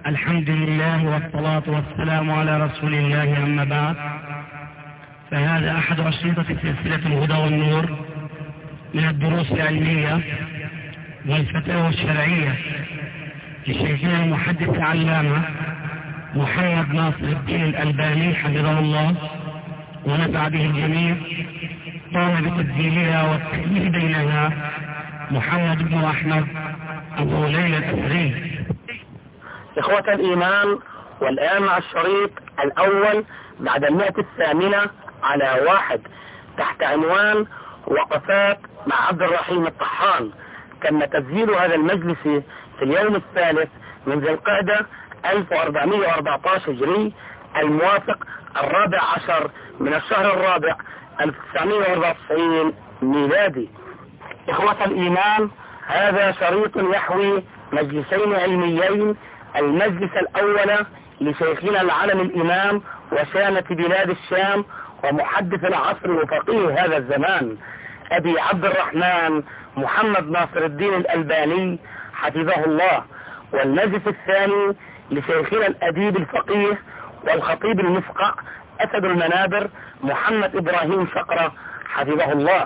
الحمد لله والصلاة والسلام على رسول الله، أما بعد، فهذا أحد أشرطة سلسلة الهدى والنور من الدروس العلمية والفتاوى الشرعية لشيخنا المحدث العلامة محمد ناصر الدين الألباني حفظه الله ونفع به الجميع. قام بتسجيلها والتأليف بينها محمد بن أحمد أبو ليلى الأثري. إخوة الإيمان، والآن مع الشريط الأول بعد 108 على 1 تحت عنوان وقفات مع عبد الرحيم الطحان. تم تسجيل هذا المجلس في اليوم الثالث من ذي القعدة 1414 هجري، الموافق 14 من الشهر الرابع 1994 ميلادي. إخوة الإيمان، هذا شريط يحوي مجلسين علميين. المجلس الأول لشيخنا العلم الإمام وشامة بلاد الشام ومحدث العصر وفقيه هذا الزمان أبي عبد الرحمن محمد ناصر الدين الألباني حفظه الله. والمجلس الثاني لشيخنا الأديب الفقيه والخطيب المفقع أسد المنابر محمد إبراهيم شقرة حفظه الله.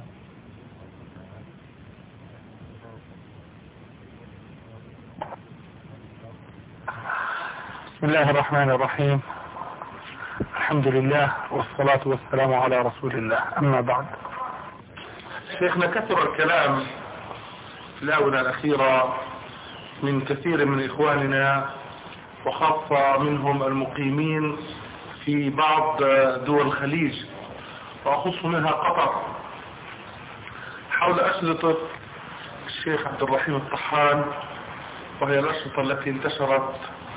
بسم الله الرحمن الرحيم. الحمد لله والصلاة والسلام على رسول الله، أما بعد. شيخنا، كثر الكلام في الآونة الأخيرة من كثير من إخواننا وخاصة منهم المقيمين في بعض دول الخليج، وأخص منها قطر، حول أشرطة الشيخ عبد الرحيم الطحان، وهي الأشرطة التي انتشرت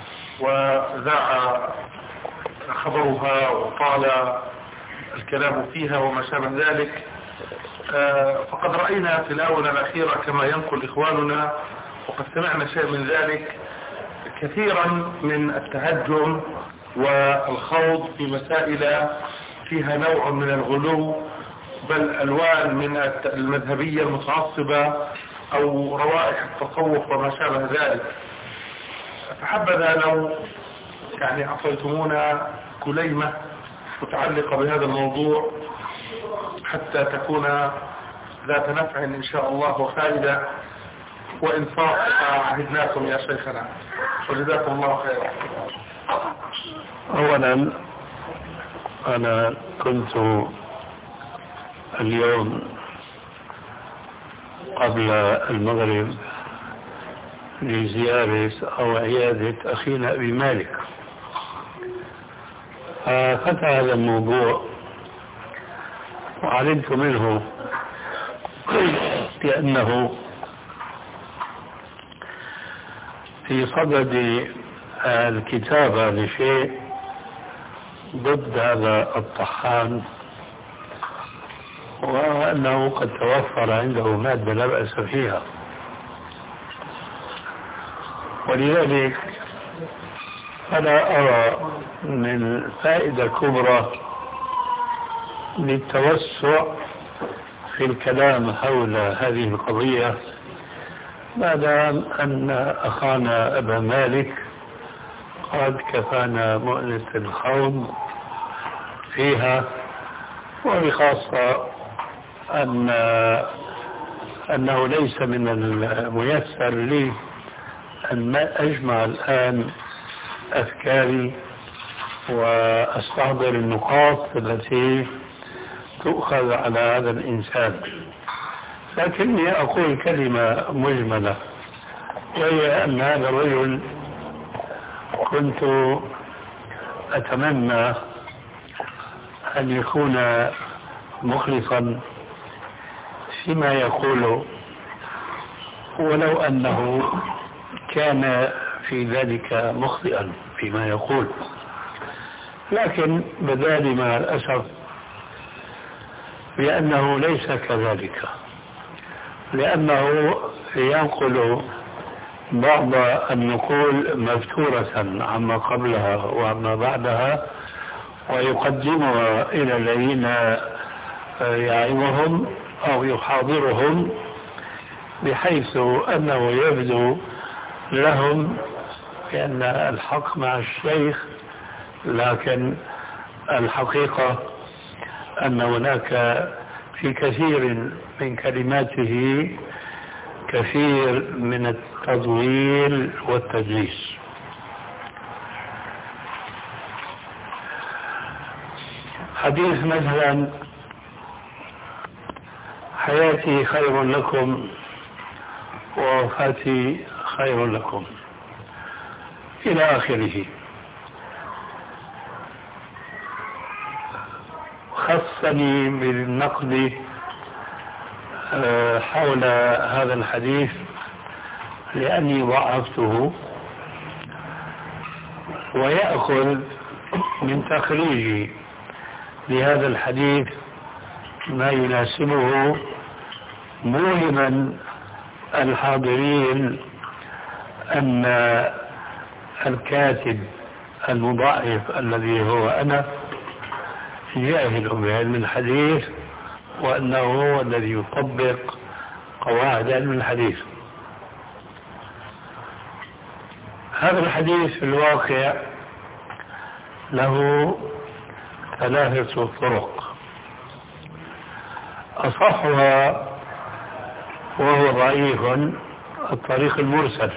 وذاع خبرها وطال الكلام فيها وما شابه ذلك. فقد رأينا في الآونة الأخيرة كما ينقل إخواننا، وقد سمعنا شيء من ذلك، كثيرا من التهجم والخوض في مسائل فيها نوع من الغلو، بل ألوان من المذهبية المتعصبة أو روائح التصوف وما شابه ذلك. فحبذا لو أعطيتمونا كليمة متعلقة بهذا الموضوع حتى تكون ذات نفع إن شاء الله وفائدة وإنصاف عهدناكم يا شيخنا، وجزاكم الله خيرا. أولا، أنا كنت اليوم قبل المغرب لزيارة أو عيادة أخينا أبي مالك، ففتح هذا الموضوع وعلمت منه لأنه في صدد الكتابة لشيء ضد هذا الطحان، وأنه قد توفر عنده مادة لا بأس فيها، ولذلك أنا أرى من فائدة كبرى للتوسع في الكلام حول هذه القضية، ما دام أن أخانا أبا مالك قد كفانا مؤنة الخوض فيها، وبخاصة أنه ليس من الميسر لي أن أجمع الآن أفكاري وأستحضر النقاط التي تؤخذ على هذا الإنسان، لكني أقول كلمة مجملة، وهي أن هذا الرجل كنت أتمنى أن يكون مخلصا فيما يقوله، ولو أنه كان في ذلك مخطئا فيما يقول، لكن بدالي مع الأسف بأنه ليس كذلك، لأنه ينقل بعض النقول مفتورة عما قبلها وعما بعدها، ويقدمها إلى الذين يعظهم أو يحاضرهم، بحيث أنه يبدو لهم بأن الحق مع الشيخ، لكن الحقيقة أن هناك في كثير من كلماته كثير من التضليل والتدليس. حديث مثلا حياتي خير لكم ووفاتي خير لكم إلى آخره، خصني بالنقد حول هذا الحديث لأني ضعفته، ويأخذ من تخريجي لهذا الحديث ما يناسبه، موهما الحاضرين أن الكاتب المضاعف الذي هو أنا جاهل بعلم الحديث، وأنه هو الذي يطبق قواعد علم الحديث. هذا الحديث في الواقع له 3 طرق، أصحها وهو ضعيف الطريق المرسل،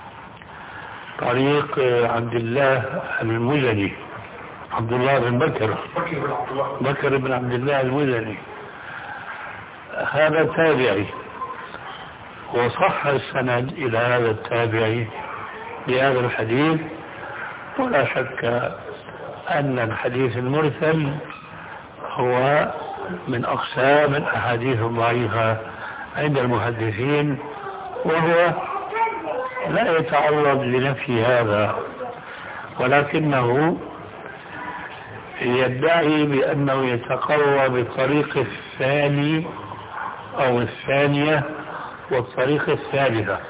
طريق عبد الله المزني، عبد الله بن بكر بن عبد الله المزني، هذا تابعي، وصح السند إلى هذا التابعي لهذا الحديث. ولا شك أن الحديث المرسل هو من أقسام الأحاديث الضعيفة عند المحدثين، وهو لا يتعرض لنفي هذا، ولكنه يدعي بأنه يتقوى بالطريق الثاني أو الثانية والطريق الثالثة.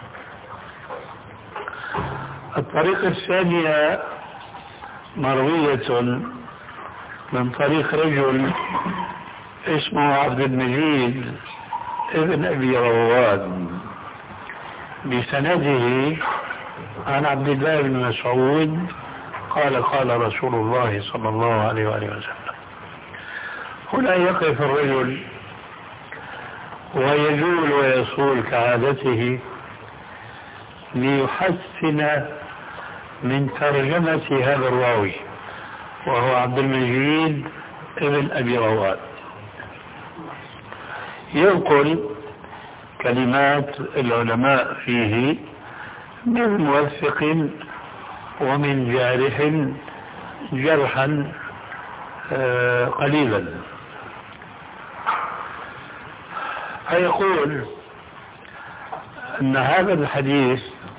الطريق الثانية مروية من طريق رجل اسمه عبد المجيد ابن أبي رواد بسنده عن عبد الله بن مسعود قال قال رسول الله صلى الله عليه وآله وسلم. هنا يقف الرجل ويجول ويصول كعادته ليحسن من ترجمة هذا الراوي، وهو عبد المجيد ابن أبي رواد. ينقل كلمات العلماء فيه من موثق ومن جارح جرحا قليلا، فيقول أن هذا الحديث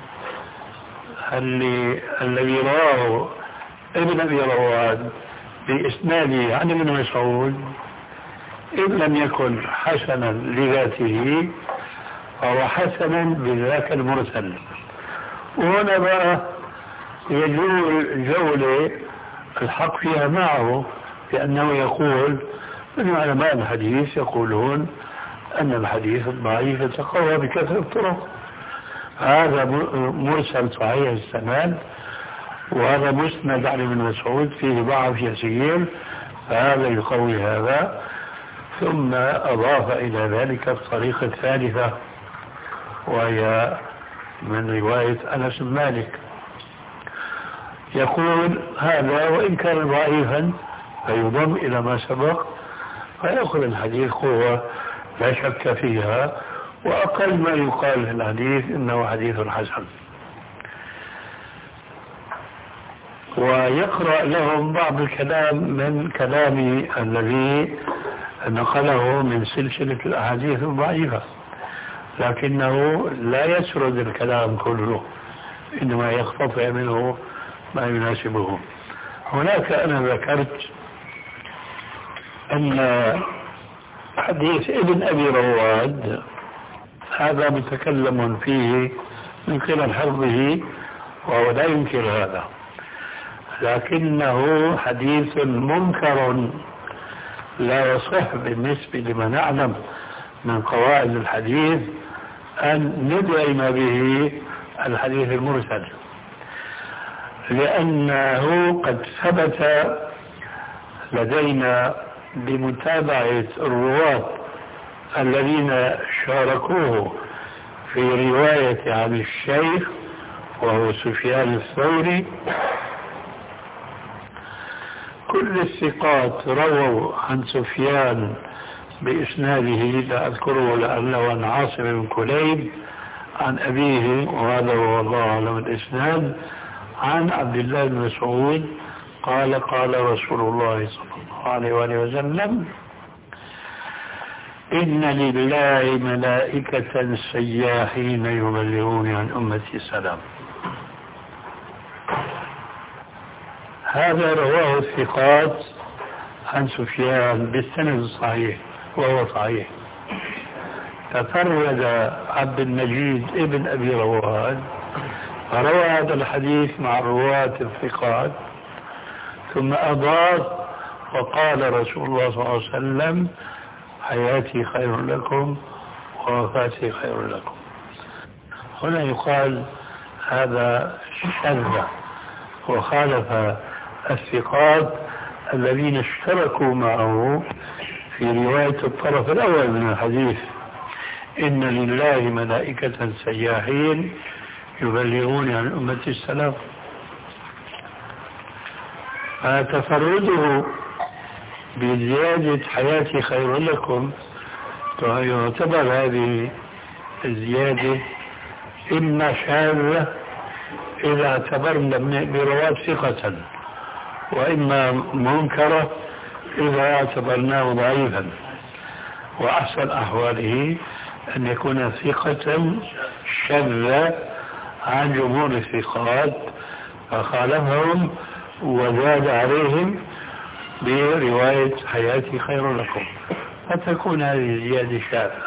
الذي رواه ابن أبي رواد بإسناده عن ابن مسعود إن لم يكن حسنا لذاته فهو حسنا بذاك المرسل. وهنا بقى يجول جولة الحق فيها معه، لأنه يقول أن علماء الحديث يقولون أن الحديث الضعيف يتقوى بكثرة الطرق. هذا مرسل صحيح السند، وهذا مسند عن ابن مسعود فيه ضعف يسير، فهذا يقوي هذا. ثم أضاف إلى ذلك الطريقة الثالثة وهي من رواية أنس بن مالك، يقول هذا وإن كان ضعيفا فيضم إلى ما سبق، فيأخذ الحديث قوة لا شك فيها، وأقل ما يقال في الحديث إنه حديث حسن. ويقرأ لهم بعض الكلام من كلامي الذي نقله من سلسلة الأحاديث الضعيفة، لكنه لا يسرد الكلام كله، إنما يقتطع منه ما يناسبه. هناك أنا ذكرت أن حديث ابن أبي رواد هذا متكلم فيه من قبل حفظه وهو لا ينكر هذا، لكنه حديث منكر لا يصح بالنسبة لما نعلم من قواعد الحديث أن ندعم به الحديث المرسل، لأنه قد ثبت لدينا بمتابعة الرواة الذين شاركوه في رواية عن الشيخ وهو سفيان الثوري، كل الثقات رووا عن سفيان بإسناده لا أذكره لأنه عن عاصم بن كليب عن أبيه، وهذا هو الله أعلم الإسناد، عن عبد الله بن مسعود قال قال رسول الله صلى الله عليه وآله وسلم: إن لله ملائكة سياحين يبلغون عن أمتي السلام. هذا رواه الثقات عن سفيان بالسند الصحيح وهو صحيح. تفرد عبد المجيد ابن أبي رواد فروى هذا الحديث مع الرواة الثقات، ثم أضاف وقال رسول الله صلى الله عليه وسلم: حياتي خير لكم ووفاتي خير لكم. هنا يقال هذا شذ وخالف الثقات الذين اشتركوا معه في رواية الطرف الأول من الحديث: إن لله ملائكة سياحين يبلغون عن أمة السلام. فتفرده بزيادة حياتي خير لكم يعتبر هذه الزيادة إما شاذة إذا اعتبرنا برواة ثقة، وإما منكرة إذا اعتبرناه ضعيفا، وأحسن أحواله أن يكون ثقة شذ عن جمهور الثقات فخالفهم وزاد عليهم برواية حياتي خير لكم، فتكون هذه زيادة شاذة.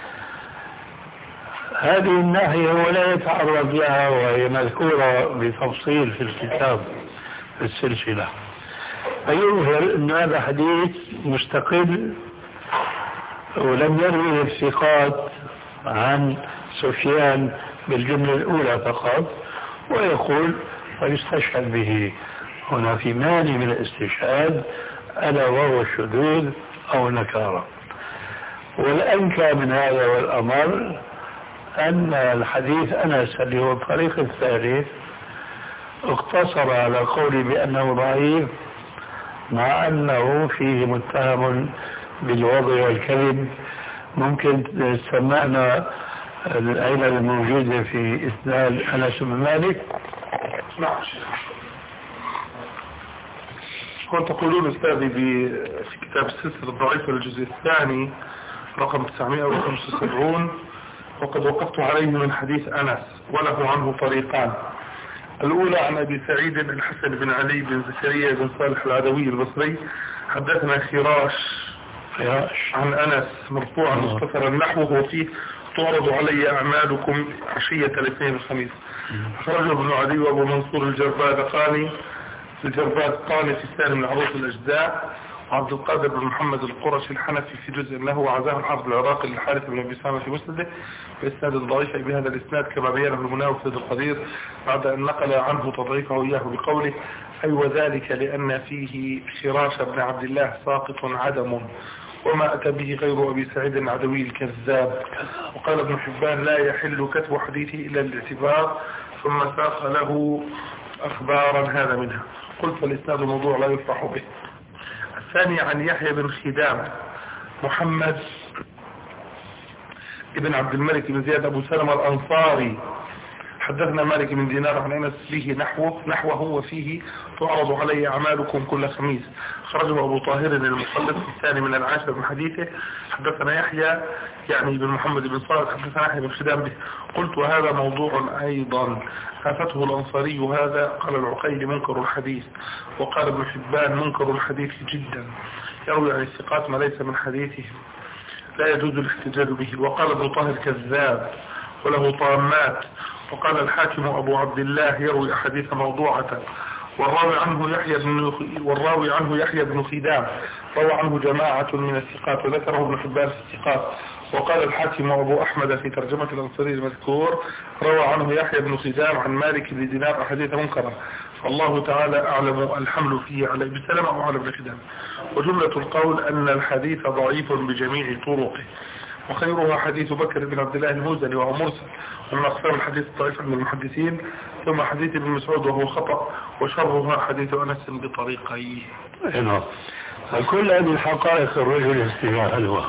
هذه الناحية هو لا يتعرض لها وهي مذكورة بتفصيل في الكتاب في السلسلة، فيظهر أن هذا حديث مستقل ولم يروي الثقات عن سفيان بالجملة الأولى فقط، ويقول ويستشهد به هنا في مانع من الاستشهاد ألا وهو الشذوذ أو النكارة. والأنكى من هذا والأمر أن الحديث أنس اللي هو الطريق الثالث اقتصر على قولي بأنه ضعيف، مع أنه فيه متهم بالوضع والكذب. ممكن سمعنا العلل الموجودة في إسناد أنس بن مالك؟ نعم. هو تقولون أستاذي في كتاب السلسلة الضعيفة الجزء الثاني رقم 975: وقد وقفت عليه من حديث أنس وله عنه طريقان. الأولى عن أبي سعيد الحسن بن علي بن زكريا بن صالح العدوي البصري: حدثنا خراش عن أنس مرفوعا مختصرا نحوه وفيه: تعرض علي أعمالكم عشية الاثنين الخميس. أخرجه ابن عدي وأبو منصور الجربادقاني في الثاني من عروض الأجزاء، وعبد القادر بن محمد القرشي الحنفي في جزء له، وعزاه الحافظ العراقي للحارث بن أبي سامة في مسنده بإسناد ضعيف بهذا الإسناد كما بينه المناوي في القدير بعد أن نقل عنه تضعيفه إياه بقوله: أي وذلك لأن فيه خراش بن عبد الله ساقط عدم، وما أتى به غير أبي سعيد العدوي الكذاب. وقال ابن حبان: لا يحل كتب حديثه إلا الاعتبار، ثم ساق له أخبارا هذا منها. قلت فالإسناد موضوع لا يفرح به. الثاني عن يحيى بن خدام محمد ابن عبد الملك بن زياد أبو سلمة الأنصاري: حدثنا مالك بن دينار عن أنس به نحوه وفيه: تعرض علي أعمالكم كل خميس. خرجه أبو طاهر المخلد في الثاني من العاشر من حديثه. حدثنا يحيى يعني بن محمد بن صالح حدثنا يحيى بن خدام به. قلت وهذا موضوع أيضا آفته الأنصاري هذا. قال العقيلي: منكر الحديث. وقال ابن حبان: منكر الحديث جدا، يروي عن الثقات ما ليس من حديثهم، لا يجوز الاحتجاج به. وقال ابن طاهر: كذاب وله طامات. وقال الحاكم أبو عبد الله: يروي أحاديث موضوعة. والراوي عنه يحيى بن خدام روى عنه جماعة من الثقات، وذكره ابن حبان في الثقات. وقال الحاكم أبو أحمد في ترجمة الأنصاري المذكور: روى عنه يحيى بن خدام عن مالك بن دينار أحاديث منكرة. فالله تعالى أعلم الحمل فيه على بسلام أو على بخدام. وجملة القول أن الحديث ضعيف بجميع طرقه، وخيرها حديث بكر بن عبد الله المزني وهو مرسل ومن أقسام الحديث الطائفة من المحدثين، ثم حديث ابن مسعود وهو خطأ، وشرها حديث أنس بطريقيه. نعم. كل هذه الحقائق الرجل يستجعلها.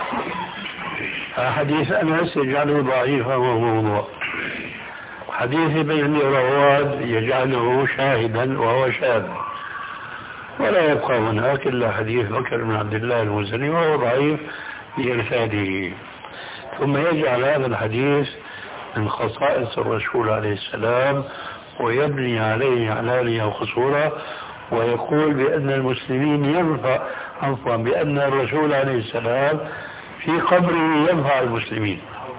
حديث أنس يجعله ضعيفا وهو موضوع، حديث ابن رواد يجعله شاهدا وهو شاذ، ولا يبقى هناك إلا حديث بكر بن عبد الله المزني وهو ضعيف بإرشاده. ثم يجعل هذا الحديث من خصائص الرسول عليه السلام ويبني عليه علانية وقصورا، ويقول بأن المسلمين بأن الرسول عليه السلام في قبره ينفع المسلمين.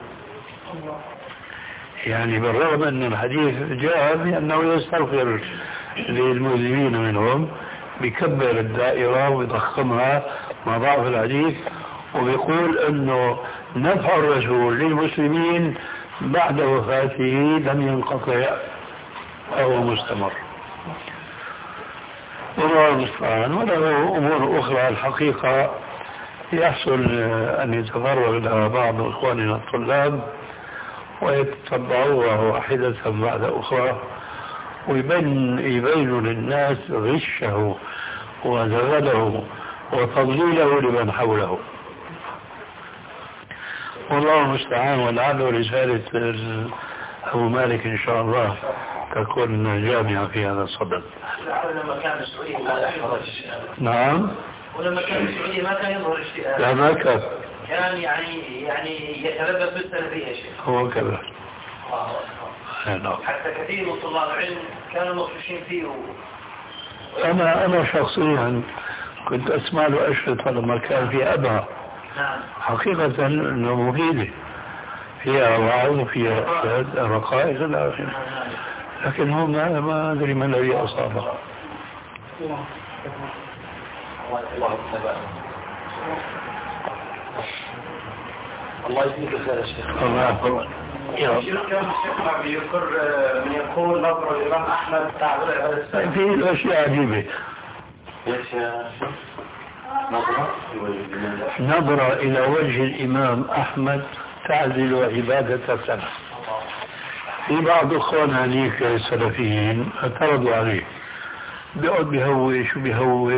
يعني بالرغم أن الحديث جاء بأنه يستغفر للمذنبين منهم، بيكبر الدائرة ويضخمها مع ضعف الحديث، وبيقول أنه نفع الرسول للمسلمين بعد وفاته لم ينقطع أو مستمر. والله المستعان. وله أمور أخرى الحقيقة يحصل أن يتفرغ لها بعض إخواننا الطلاب ويتطبعوها واحدة بعد أخرى، ويبين للناس غشه وزغله وتضليله لمن حوله. والله المستعان. ولعله رسالة أبو مالك إن شاء الله تكون جامعة في هذا الصدد. لما كان السعودية ما يحضر. نعم. ولما كان السعودية ما كان يظهر الاشتئاء. لا ما كان. كان يعني يتلبس بالسلفية يا شيخ. هو كذا. حتى كثير من طلاب العلم كانوا مخشين فيه. أنا شخصيا كنت أسمع له أشرطة لما كان في أبها. نعم. حقيقة أنه مفيدة، فيها وعظ وفيها رقائق إلى آخره، لكن هو ما أدري ما الذي أصابه. الله يجزيك خير يا شيخ. الله أكبر. كان الشيخ بيذكر من يقول نظر الإمام أحمد تعبير عبادة السلام. في أشياء عجيبة. نظرة إلى وجه الإمام أحمد تعزل عبادة السنة. في بعض أخواننا ليك السلفيين اعترضوا عليه، بيقعد بيهوش وبيهوش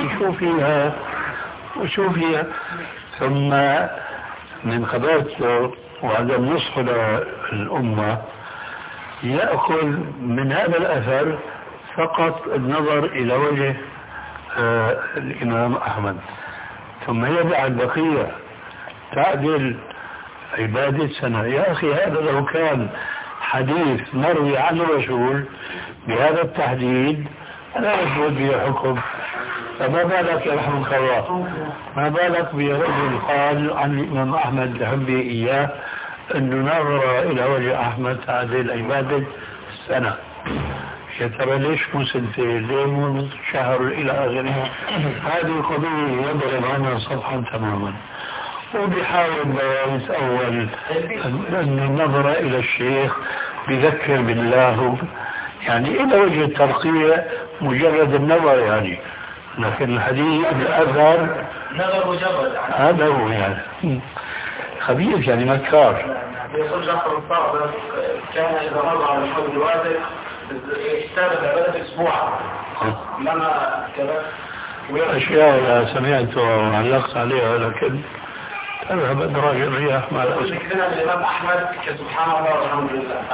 وشو فيها ثم من خبرته وعدم نصحه للأمة يأخذ من هذا الأثر فقط النظر إلى وجه الإمام أحمد، ثم يدع البقية تعدل عبادة سنة. يا أخي هذا لو كان حديث مروي عن الرسول بهذا التحديد لا يثبت به حكم، فما بالك يرحمك الله، ما بالك برجل قال عن الإمام أحمد لحبه إياه أنه نظر إلى وجه أحمد تعدل عبادة سنة. يا ترى ليش مو سنتين؟ ليه مو شهر إلى آخره؟ هذه القضية يضرب عنها صفحا تماما، وبيحاول بيانس أول أن النظر إلى الشيخ بذكر بالله، يعني إلى وجه الترقية مجرد النظر يعني، لكن الحديث الأثر نظر مجرد هذا هو يعني خبيث يعني مكار. يقول جعفر الصادق كان إذا مر على الحوض الواسع اشتغل عبادة أسبوعا لما كذا أشياء سمعت وعلقت عليها لكن تذهب أدراج الرياح مع الأسف. ذكرنا الإمام أحمد كسبحان الله والحمد لله.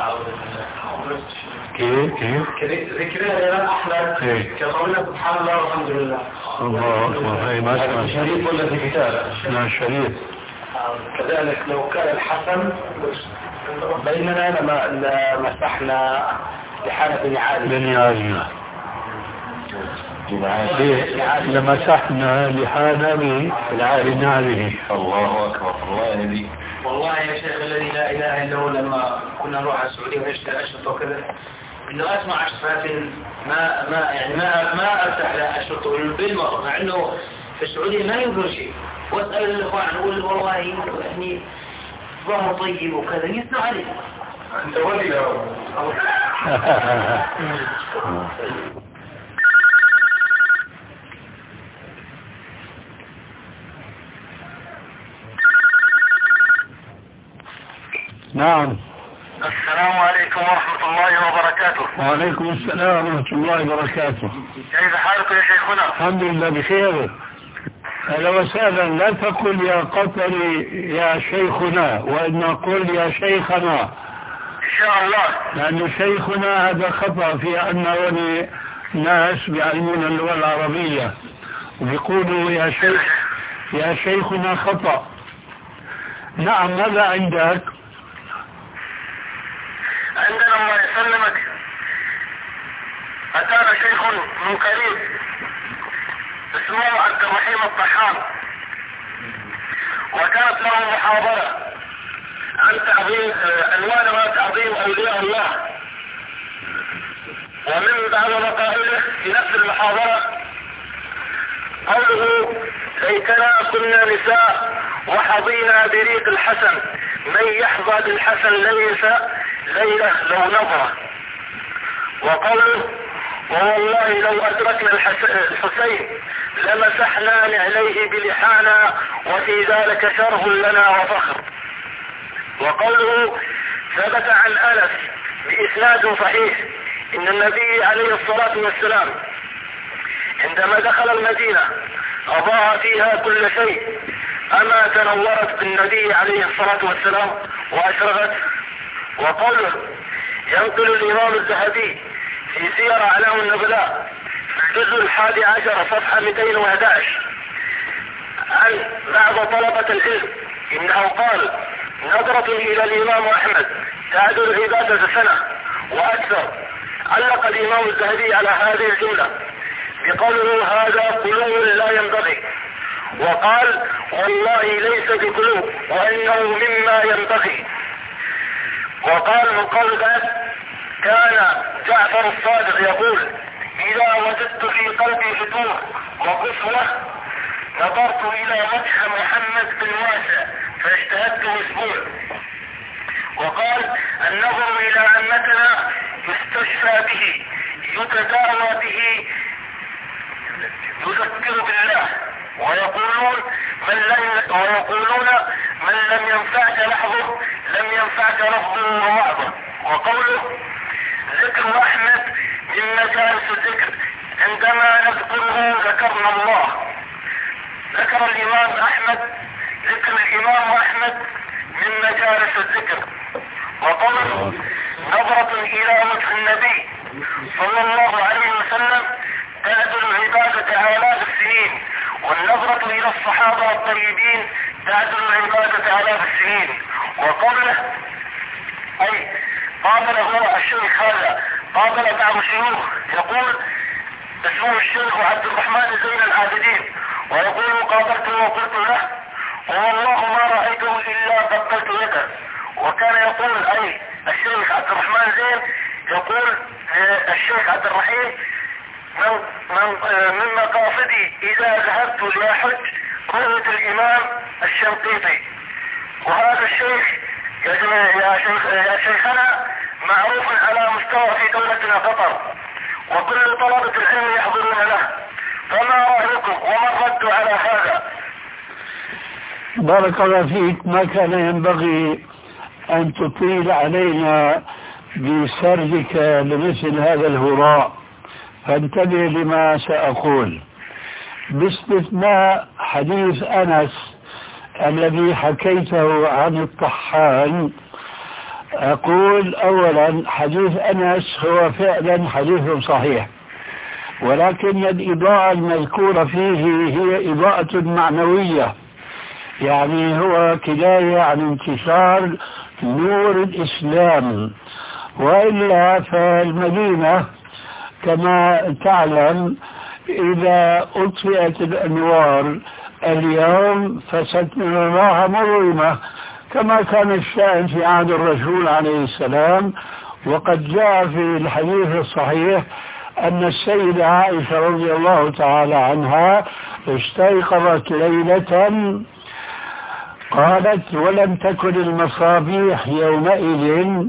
كيف ذكرنا الإمام أحمد كقولنا سبحان الله والحمد لله. الله أكبر. هاي ما اسمع شريف ولا في كتابة؟ لا شريف. كذلك لو كان الحسن بيننا لما مسحنا لحالة بن عالية لمسحنا لحالة بن عالية. الله أكبر. الله يهديك. والله يا شيخ الذي لا إله إلا هو لما كنا نروح على السعودية ونشتري أشرطة وكذا إنه أسمع أشرطات ما أرتاح لأشرطة بالمرة، مع إنه في السعودية ما ينظر شيء، وأسأل الإخوان أقول والله يعني ظهر طيب وكذا يسمع عليه. أنت ولي نعم. السلام عليكم ورحمة الله وبركاته. وعليكم السلام ورحمة الله وبركاته. كيف حالكم يا شيخنا؟ الحمد لله بخير. أهلا وسهلا. لا تقل يا قطري يا شيخنا، وإن قل يا شيخنا إن شاء الله، لأن شيخنا هذا خطأ في أن ناس بيعلمون اللغة العربية وبيقولوا يا شيخنا خطأ. نعم. ماذا عندك؟ عندنا الله يسلمك أتانا شيخ من قريب اسمه عبد الرحيم الطحان، وكانت له محاضرة عن تعظيم عنوانها تعظيم أولياء الله، ومن بعض مقاله في نفس المحاضرة قوله: ليتنا كنا نساء وحظينا بريق الحسن، من يحظى بالحسن ليس ليلة لو نظرة. وقوله: ووالله لو أدركنا الحسين لمسحنا نعليه بلحانا وفي ذلك شرف لنا وفخر. وقوله: ثبت عن أنس بإسناد صحيح إن النبي عليه الصلاة والسلام عندما دخل المدينة أضاء فيها كل شيء، أما تنورت بالنبي عليه الصلاة والسلام وأشرقت. وقوله: ينقل الإمام الذهبي في سير أعلام النبلاء في الجزء 11 صفحة 211 عن بعض طلبة العلم إنه قال: نظرة إلى الإمام أحمد تعدل عبادة سنة وأكثر. علق الإمام الذهبي على هذه الجملة بقوله: هذا قلوب لا ينبغي، وقال: والله ليس بقلوب وإنه مما ينبغي. وقال من قول ذلك: كان جعفر الصادق يقول: إذا وجدت في قلبي فتور وقسوة نظرت إلى وجه محمد بن واسع فاجتهدت أسبوع. وقال: النظر إلى عمتنا يستشفى به، يتداوى به، يذكر بالله. ويقولون من لم ينفعك لحظه لم ينفعك لفظه ووعظه. وقوله: ذكر أحمد من مجالس الذكر، عندما نذكره ذكرنا الله. ذكر الإمام أحمد ذكر الإمام أحمد من مجالس الذكر. وقوله: نظرة إلى وجه النبي صلى الله عليه وسلم تعدل عبادة آلاف السنين، والنظرة إلى الصحابة الطيبين تعدل عبادة آلاف السنين. وقوله: أي قابله الشيخ هذا، قابل بعض الشيوخ يقول اسمه الشيخ عبد الرحمن زين العابدين، ويقول: قابلته وقلت له: والله ما رأيته إلا بطلت يده. وكان يقول أي الشيخ عبد الرحمن زين يقول الشيخ عبد الرحيم: من مقاصدي إذا ذهبت لأحج رؤية الإمام الشنقيطي. وهذا الشيخ يا شيخنا معروف على مستوى في دولتنا قطر، وكل طلبة العلم يحضرون له، فما رأيكم وما الرد على هذا؟ بارك الله فيك. ما كان ينبغي أن تطيل علينا بسردك لمثل هذا الهراء، فانتبه لما سأقول، باستثناء حديث أنس الذي حكيته عن الطحان. أقول أولا: حديث أنس هو فعلا حديث صحيح، ولكن الإضاءة المذكورة فيه هي إضاءة معنوية، يعني هو كناية عن انتشار نور الإسلام. وإلا فالمدينة كما تعلم إذا أطفئت الأنوار اليوم فستراها مظلمة، كما كان الشأن في عهد الرسول عليه السلام. وقد جاء في الحديث الصحيح أن السيدة عائشة رضي الله تعالى عنها استيقظت ليلة قالت: ولم تكن المصابيح يومئذ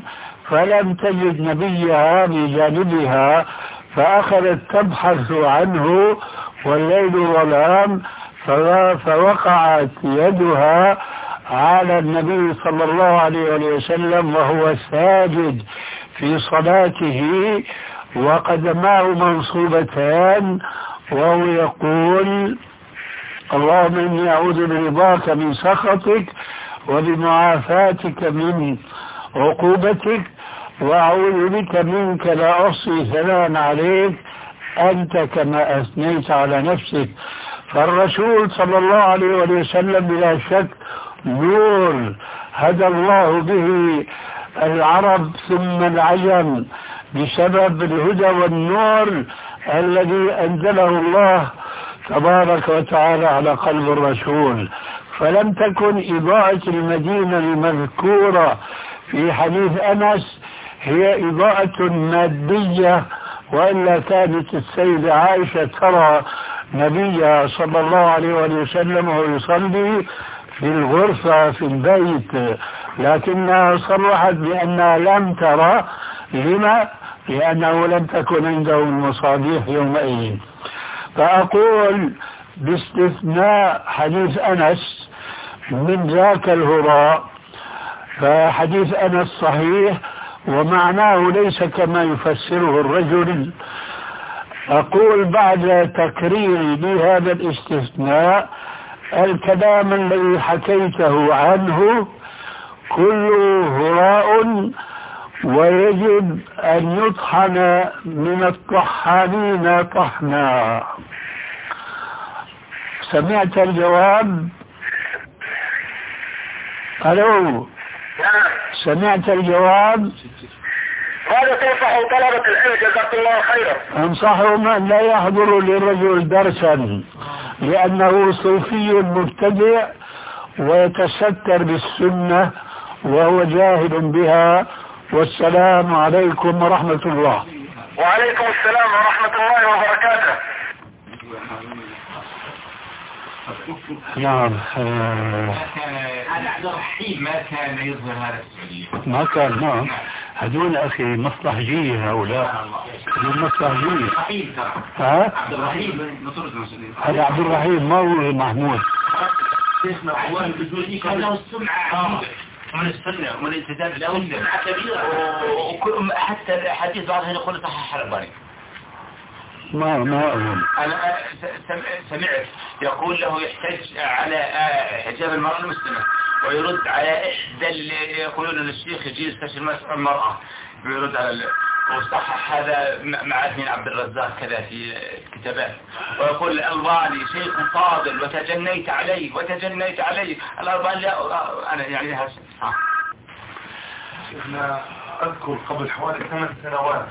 فلم تجد نبيها بجانبها فأخذت تبحث عنه والليل ظلام، فوقعت يدها على النبي صلى الله عليه وسلم وهو ساجد في صلاته وقدماه منصوبتان، وهو يقول: اللهم إني أعوذ برضاك من سخطك وبمعافاتك من عقوبتك، وأعوذ بك منك لا أحصي ثناء عليك أنت كما أثنيت على نفسك. فالرسول صلى الله عليه وسلم بلا شك نور هدى الله به العرب ثم العجم بسبب الهدى والنور الذي أنزله الله تبارك وتعالى على قلب الرسول. فلم تكن إضاءة المدينة المذكورة في حديث أنس هي إضاءة مادية، وإلا كانت السيدة عائشة ترى نبيها صلى الله عليه وسلم ويصلي في الغرفة في البيت، لكنها صرحت بأنها لم ترى. لما؟ لأنه لم تكن عندهم المصابيح يومئذ. فأقول باستثناء حديث أنس من ذاك الهراء، فحديث أنس صحيح ومعناه ليس كما يفسره الرجل. أقول بعد تكريري لهذا الاستثناء الكلام الذي حكيته عنه كله هراء، ويجب أن يطحن من الطحانين طحنا. سمعت الجواب؟ ألو، سمعت الجواب؟ ماذا تنصح طلبة العلم جزاك الله خيرا؟ أنصحهم أن لا يحضروا للرجل درسا، لأنه صوفي مبتدع ويتستر بالسنة وهو جاهل بها. والسلام عليكم ورحمة الله. وعليكم السلام ورحمة الله وبركاته. نعم. هذا عبد الرحيم ما كان يظهر هذا السعودية، ما كان. نعم. هذول أخي مصلحجية هؤلاء، مصلحجية. ها؟ عبد الرحيم هذا عبد الرحيم ما هو محمود. له السمعة من السنة ومن الالتزام بالسنة كبيرة، حتى الحديث بعضهم يقول صحيح الألباني. ما أظن. أنا سمعت يقول له يحتج على حجاب المرأة المسلمة، ويرد على إحدى اللي يقولون للشيخ يجي يستشير المرأة، ويرد على وصحح هذا مع ابن عبد الرزاق كذا في كتابات، ويقول الألباني شيخ فاضل وتجنيت عليه الألباني. لا أنا يعني هذا شيخنا أذكر قبل حوالي 8 سنوات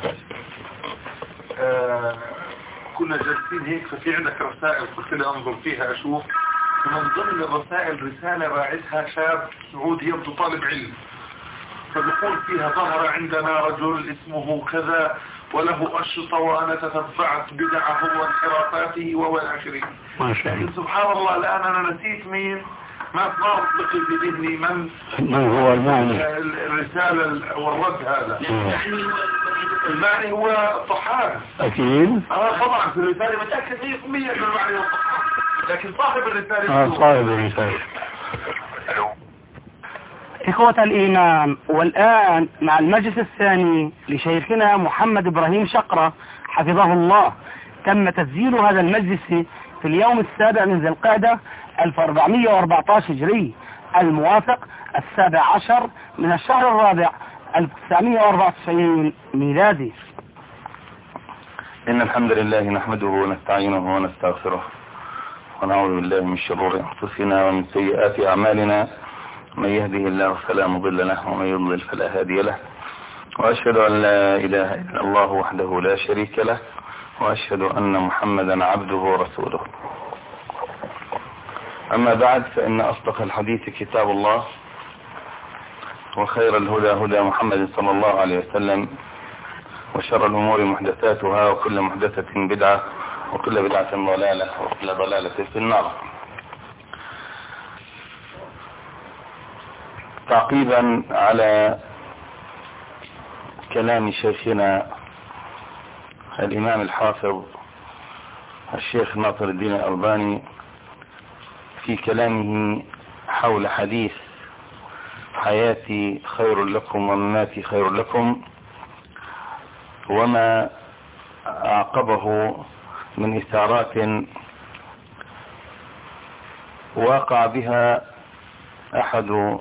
كنا جالسين هيك، ففي عندك رسائل قلت لي أنظر فيها أشوف، ومن ضمن الرسائل رسالة باعثها شاب سعودي يبدو طالب علم، فبيقول فيها: ظهر عندنا رجل اسمه كذا وله أشرطة وأنا تتبعت بدعه وانحرافاته وإلى آخره. ما شاء الله. سبحان الله الآن أنا نسيت مين، ما بقي في ذهني من هو المعنى الرسالة والرد هذا. المعني هو الطحان أكيد. طبعا في الرسالة متأكد 100% أن المعني هو الطحان، لكن صاحب الرسالة صاحب الرسالة. إخوة الإيمان، والآن مع المجلس الثاني لشيخنا محمد إبراهيم شقرة حفظه الله. تم تسجيل هذا المجلس في اليوم 7 من ذي القعدة 1414 هجري، الموافق 17 من الشهر الرابع 1994 ميلادي. إن الحمد لله نحمده ونستعينه ونستغفره، ونعوذ بالله من شرور أنفسنا ومن سيئات أعمالنا. من يهده الله فلا مضل له ومن يضلل فلا هادي له، وأشهد أن لا إله إلا الله وحده لا شريك له، وأشهد أن محمدا عبده ورسوله. أما بعد، فإن أصدق الحديث كتاب الله، وخير الهدى هدى محمد صلى الله عليه وسلم، وشر الأمور محدثاتها، وكل محدثة بدعة، وكل بدعة ضلالة، وكل ضلالة في النار. تعقيبا على كلام شيخنا الإمام الحافظ الشيخ ناصر الدين الألباني في كلامه حول حديث حياتي خير لكم ومماتي خير لكم، وما أعقبه من إثارات وقع بها أحد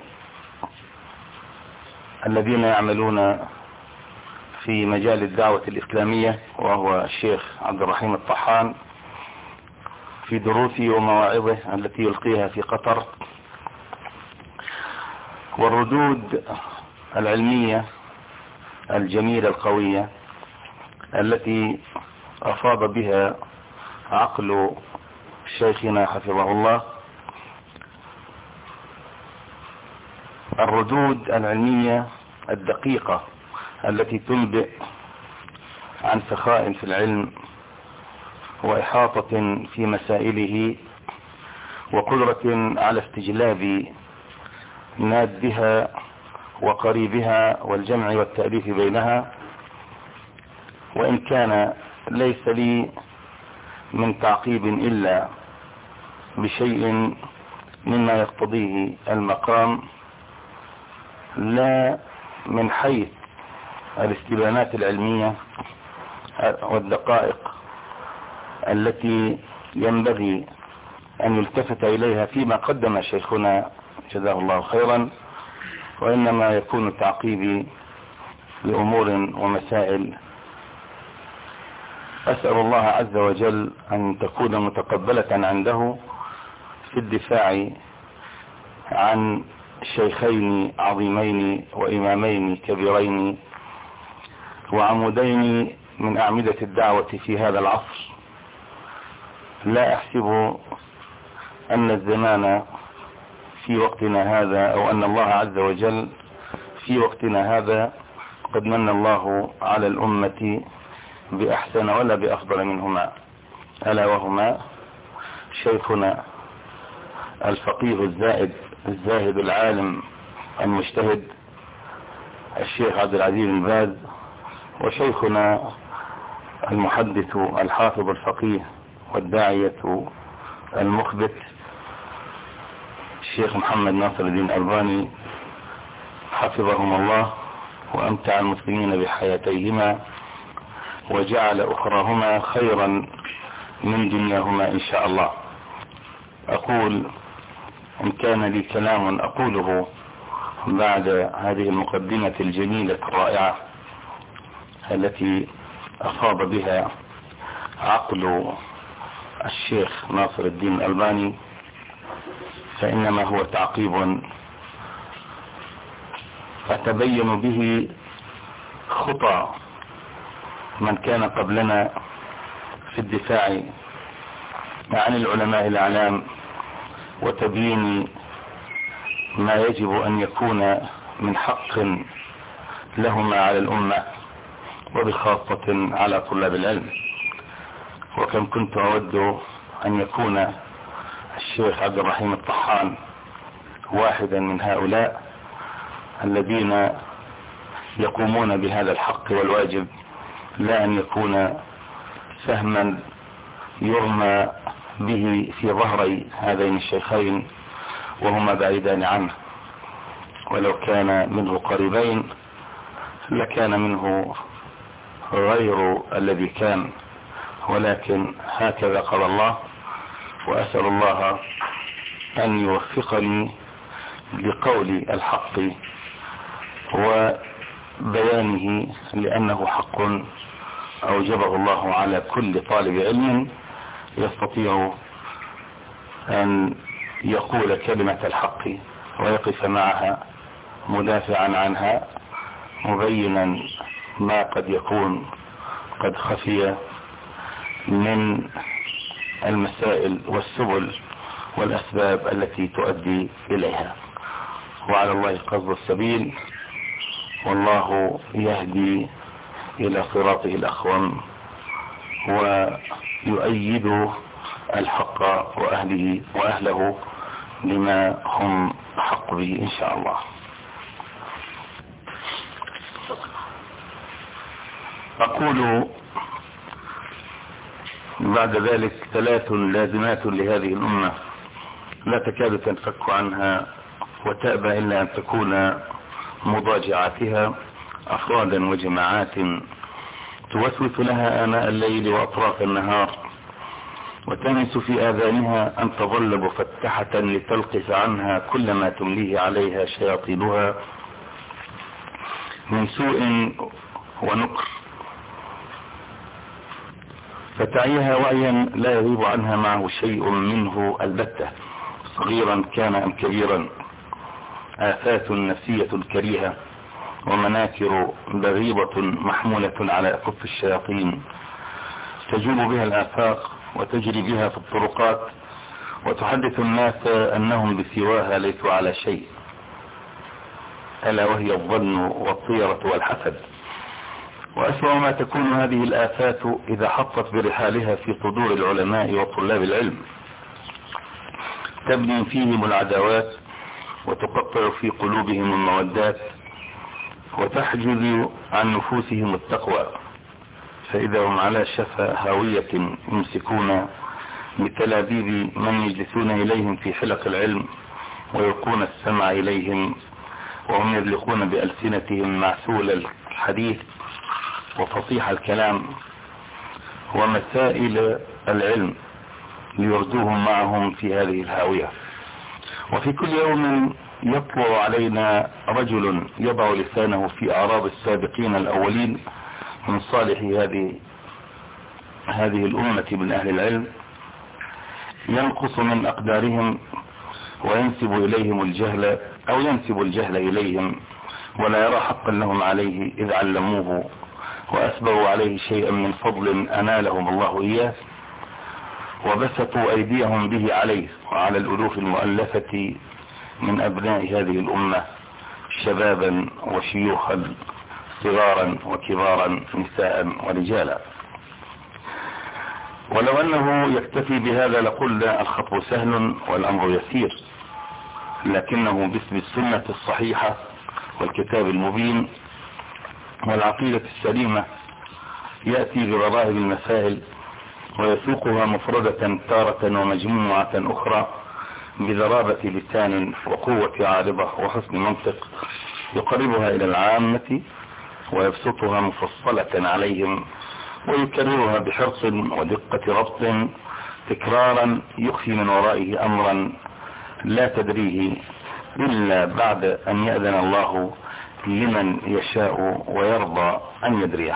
الذين يعملون في مجال الدعوة الإسلامية، وهو الشيخ عبد الرحيم الطحان، في دروسه ومواعظه التي يلقيها في قطر، والردود العلمية الجميلة القوية التي أفاض بها عقل شيخنا حفظه الله، الردود العلمية الدقيقة التي تنبئ عن سخاء في العلم وإحاطة في مسائله وقدرة على استجلاب نادها وقريبها والجمع والتأليف بينها. وإن كان ليس لي من تعقيب إلا بشيء مما يقتضيه المقام، لا من حيث الاستبانات العلمية والدقائق التي ينبغي أن يلتفت إليها فيما قدم شيخنا جزاه الله خيرا، وإنما يكون تعقيبي لأمور ومسائل أسأل الله عز وجل أن تكون متقبلة عنده في الدفاع عن شيخين عظيمين وإمامين كبيرين وعمودين من أعمدة الدعوة في هذا العصر. لا أحسب أن الزمان في وقتنا هذا، أو أن الله عز وجل في وقتنا هذا قد من الله على الأمة بأحسن ولا بأفضل منهما، ألا وهما شيخنا الفقيه الزاهد العالم المجتهد الشيخ عبد العزيز بن باز، وشيخنا المحدث الحافظ الفقيه والداعية المخبت الشيخ محمد ناصر الدين الألباني حفظهم الله وأمتع المسلمين بحياتيهما وجعل أخراهما خيرا من دنياهما إن شاء الله. أقول إن كان لي كلام أقوله بعد هذه المقدمة الجميلة الرائعة التي أفاض بها عقل الشيخ ناصر الدين الألباني، فإنما هو تعقيب أتبين به خطى من كان قبلنا في الدفاع عن العلماء الأعلام وتبيين ما يجب أن يكون من حق لهما على الأمة وبخاصة على طلاب العلم. وكم كنت أود أن يكون الشيخ عبد الرحيم الطحان واحدا من هؤلاء الذين يقومون بهذا الحق والواجب، لا أن يكون سهما يرمى به في ظهري هذين الشيخين وهما بعيدان عنه، ولو كان منه قريبين لكان منه غير الذي كان، ولكن هكذا قال الله. وأسأل الله أن يوفقني لقول الحق وبيانه، لأنه حق أوجبه الله على كل طالب علم يستطيع أن يقول كلمة الحق ويقف معها مدافعا عنها مبينا ما قد يكون قد خفي من المسائل والسبل والأسباب التي تؤدي إليها. وعلى الله قصد السبيل، والله يهدي إلى صراطه الأقوم ويؤيد الحق وأهله لما هم حق به إن شاء الله. أقول بعد ذلك 3 لازمات لهذه الأمة لا تكاد تنفك عنها وتأبى إلا أن تكون مضاجعاتها أفرادا وجماعات توسوس لها آناء الليل وأطراف النهار وتنس في آذانها أن تظل مفتحة لتلقف عنها كل ما تمليه عليها شياطينها من سوء ونكر، فتعيها وعيا لا يغيب عنها معه شيء منه البتة صغيرا كان أم كبيرا، آفات نفسية كريهة ومناكر بغيضة محمولة على أكف الشياطين تجول بها الآفاق وتجري بها في الطرقات وتحدث الناس أنهم بسواها ليسوا على شيء، ألا وهي الظن والطيرة والحسد. وأسوأ ما تكون هذه الآفات إذا حطت برحالها في صدور العلماء وطلاب العلم، تبني فيهم العداوات وتقطع في قلوبهم المودات وتحجز عن نفوسهم التقوى، فإذا هم على شفا هاوية يمسكون بتلابيب من يجلسون إليهم في حلق العلم ويلقون السمع إليهم وهم يدلقون بألسنتهم معسول الحديث وفصيح الكلام ومسائل العلم ليردوهم معهم في هذه الهاوية. وفي كل يوم يطلع علينا رجل يضع لسانه في أعراض السابقين الأولين من صالح هذه الأمة من أهل العلم، ينقص من أقدارهم وينسب إليهم الجهل أو ينسب الجهل إليهم ولا يرى حقا لهم عليه إذ علموه وأسبغوا عليه شيئا من فضل أنالهم الله إياه وبسطوا أيديهم به عليه وعلى الألوف المؤلفة من أبناء هذه الأمة شبابا وشيوخا صغارا وكبارا نساء ورجالا. ولو أنه يكتفي بهذا لقلنا الخطو سهل والأمر يسير، لكنه باسم السنة الصحيحة والكتاب المبين والعقيدة السليمة يأتي بمظاهر المسائل ويسوقها مفردة تارة ومجموعة أخرى بذرابة لسان وقوة عارضة وحسن منطق يقربها إلى العامة ويبسطها مفصلة عليهم ويكررها بحرص ودقة ربط تكرارا يخفي من ورائه أمرا لا تدريه إلا بعد أن يأذن الله لمن يشاء ويرضى أن يدريه.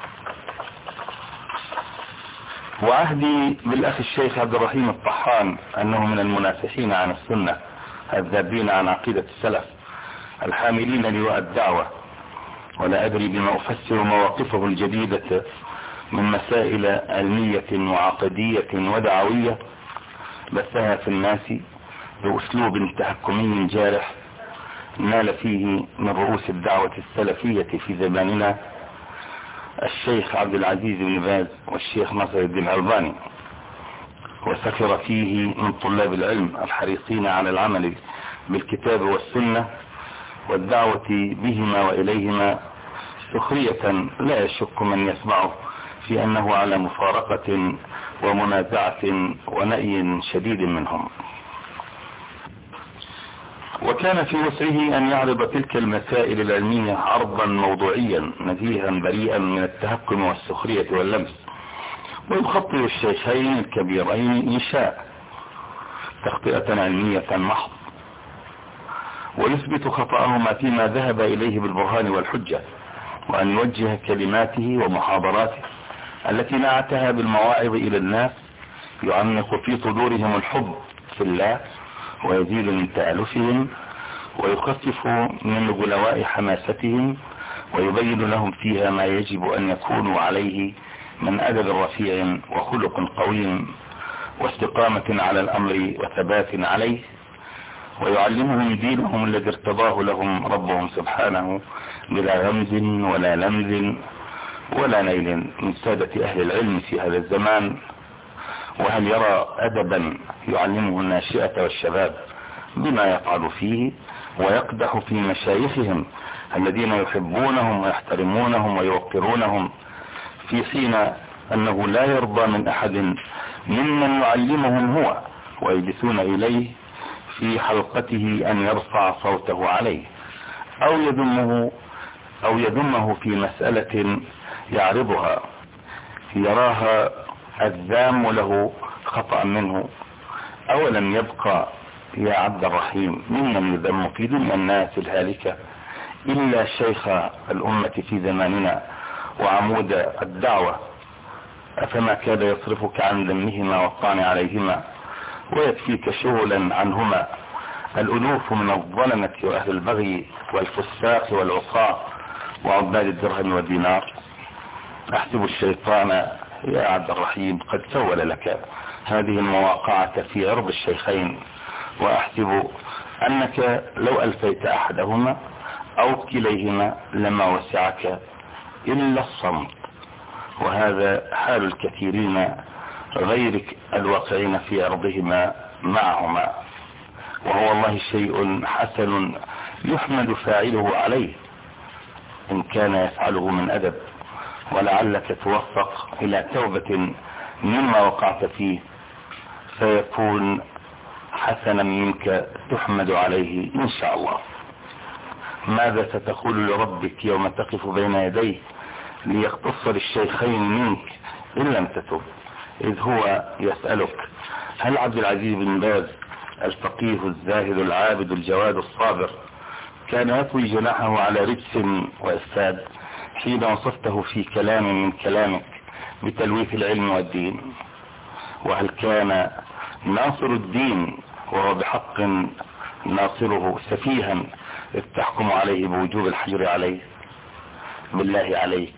وعهدي بالأخ الشيخ عبد الرحيم الطحان أنه من المنافحين عن السنة الذابين عن عقيدة السلف الحاملين لواء الدعوة، ولا أدري بما أفسر مواقفه الجديدة من مسائل علمية وعقدية ودعوية بثها في الناس بأسلوب تحكمي جارح نال فيه من رؤوس الدعوة السلفية في زماننا الشيخ عبد العزيز بن باز والشيخ ناصر الدين الألباني، وسخر فيه من طلاب العلم الحريصين على العمل بالكتاب والسنة والدعوة بهما وإليهما سخرية لا يشك من يسمعه في أنه على مفارقة ومنازعة ونأي شديد منهم. وكان في وسعه أن يعرض تلك المسائل العلمية عرضا موضوعيا نزيها بريئا من التهكم والسخرية واللمس، ويخطئ الشيخين الكبيرين إن شاء تخطئة علمية محض ويثبت خطأهما فيما ذهب إليه بالبرهان والحجة، وأن يوجه كلماته ومحاضراته التي نعتها بالمواعظ إلى الناس يعمق في صدورهم الحب في الله ويزيد من تألفهم ويخفف من غلواء حماستهم ويبين لهم فيها ما يجب أن يكونوا عليه من أدب رفيع وخلق قويم واستقامة على الأمر وثبات عليه، ويعلمهم دينهم الذي ارتضاه لهم ربهم سبحانه بلا غمز ولا لمز ولا نيل من سادة أهل العلم في هذا الزمان. وهل يرى أدبا يعلمه الناشئة والشباب بما يفعل فيه ويقدح في مشايخهم الذين يحبونهم ويحترمونهم ويوقرونهم في حين أنه لا يرضى من أحد ممن يعلمهم هو ويجلسون إليه في حلقته أن يرفع صوته عليه أو يذمه في مسألة يعرضها يراها الذام له خطأ منه. أولم يبقى يا عبد الرحيم ممن يذم في دنيا الناس الهالكة إلا شيخ الأمة في زماننا وعمود الدعوة، أفما كاد يصرفك عن ذمهما والطعن عليهما ويكفيك شغلا عنهما الألوف من الظلمة وأهل البغي والفساق والعصاة وعباد الدرهم والدينار؟ أحسب الشيطان يا عبد الرحيم قد سول لك هذه المواقعة في عرض الشيخين، وأحسب أنك لو ألفيت أحدهما أو كليهما لما وسعك إلا الصمت، وهذا حال الكثيرين غيرك الواقعين في عرضهما معهما، وهو والله شيء حسن يحمد فاعله عليه إن كان يفعله من أدب، ولعلك توفق إلى توبة مما وقعت فيه فيكون حسنا منك تحمد عليه إن شاء الله. ماذا ستقول لربك يوم تقف بين يديه ليقتص للشيخين منك إن لم تتب، إذ هو يسألك هل عبد العزيز بن باز الفقيه الزاهد العابد الجواد الصابر كان يطوي جناحه على رجس وإفساد حين وصفته في كلام من كلامك بتلويث العلم والدين؟ وهل كان ناصر الدين وهو بحق ناصره سفيها إذ تحكم عليه بوجوب الحجر عليه؟ بالله عليك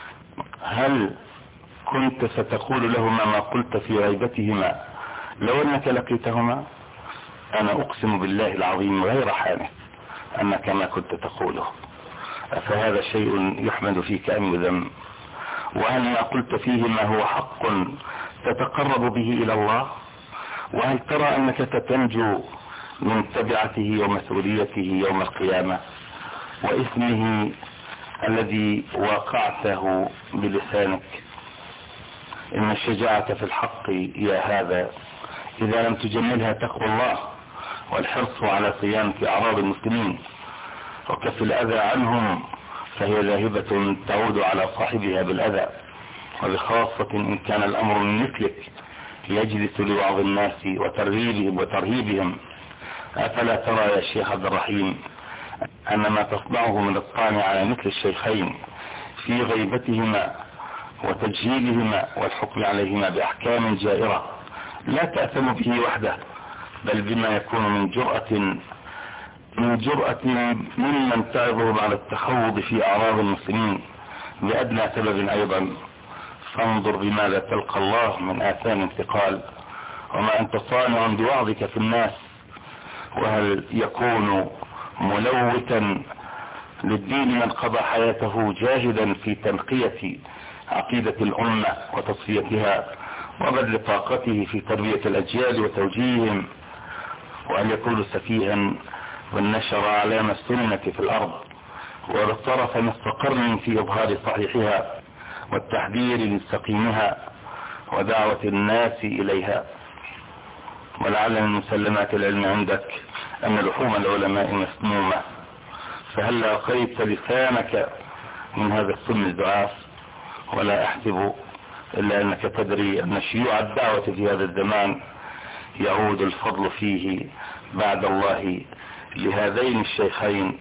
هل كنت ستقول لهما ما قلت في غيبتهما لو أنك لقيتهما؟ أنا أقسم بالله العظيم غير حانث أنك ما كنت تقوله، فهذا شيء يحمد فيك أم يذم؟ وهل ما قلت فيه ما هو حق تتقرب به إلى الله؟ وهل ترى أنك ستنجو من تبعته ومسؤوليته يوم القيامة وإثمه الذي واقعته بلسانك؟ إن الشجاعة في الحق يا هذا إذا لم تجملها تقوى الله والحرص على صيانة أعراض المسلمين وكف الأذى عنهم فهي ذاهبة تعود على صاحبها بالأذى، وبخاصة إن كان الأمر من مثلك يجلس لوعظ الناس وترهيبهم. أفلا ترى يا شيخ عبد الرحيم أن ما تصنعه من الطعن على مثل الشيخين في غيبتهما وتجهيلهما والحكم عليهما بأحكام جائرة لا تأثم به وحده، بل بما يكون من جرأة ممن تعظهم على التخوض في أعراض المسلمين بأدنى سبب أيضا؟ فانظر بماذا تلقى الله من آثام ثقال، وما أنت صانع بوعظك في الناس. وهل يكون ملوثا للدين من قضى حياته جاهدا في تنقية عقيدة الأمة وتصفيتها وبذل طاقته في تربية الأجيال وتوجيههم؟ وأن يكون سفيها والنشر علامة السنة في الأرض واغترف نصف قرن في إظهار صحيحها والتحذير من سقيمها ودعوة الناس إليها؟ ولعل من مسلمات العلم عندك أن لحوم العلماء مسمومة، فهل لقيت لسانك من هذا السم الدعاف؟ ولا أحسب إلا أنك تدري أن شيوع الدعوة في هذا الزمان يعود الفضل فيه بعد الله لهذين الشيخين،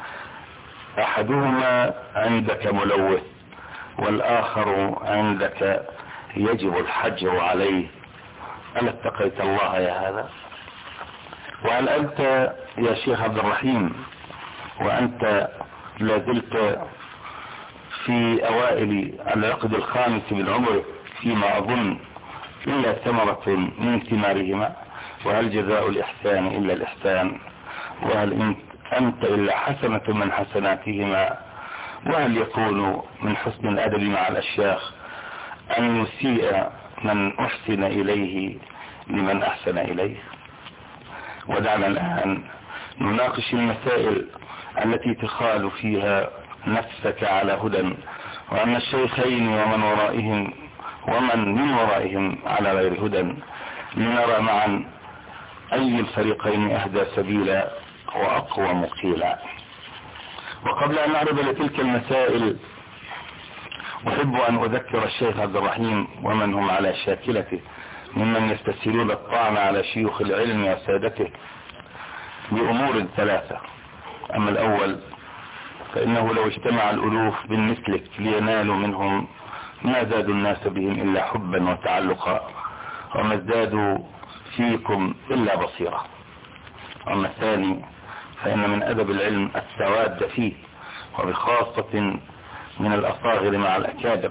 أحدهما عندك ملوث والآخر عندك يجب الحجر عليه. ألا اتقيت الله يا هذا؟ وهل أنت يا شيخ عبد الرحيم وأنت لازلت في أوائل العقد الخامس من عمرك فيما أظن إلا ثمرة من ثمارهما؟ وهل جزاء الإحسان إلا الإحسان؟ وهل أنت إلا حسنة من حسناتهما؟ وهل يكون من حسن الأدب مع الأشياخ أن يسيء من أحسن إليه لمن أحسن إليه؟ ودعنا الآن نناقش المسائل التي تخال فيها نفسك على هدى وأن الشيخين ومن من ورائهم على غير هدى، لنرى معا أي الفريقين أهدى سبيلا وأقوم قيلا. وقبل أن نعرض لتلك المسائل أحب أن أذكر الشيخ عبد الرحيم ومن هم على شاكلته ممن يستسهلون الطعن على شيوخ العلم وسادته بأمور ثلاثة. أما الأول فإنه لو اجتمع الألوف بالمثلك لينالوا منهم ما زادوا الناس بهم إلا حبا وتعلقا، وما ازدادوا فيكم إلا بصيرة. أما الثاني فإن من أدب العلم السواد فيه، وبخاصة من الأصاغر مع الأكابر،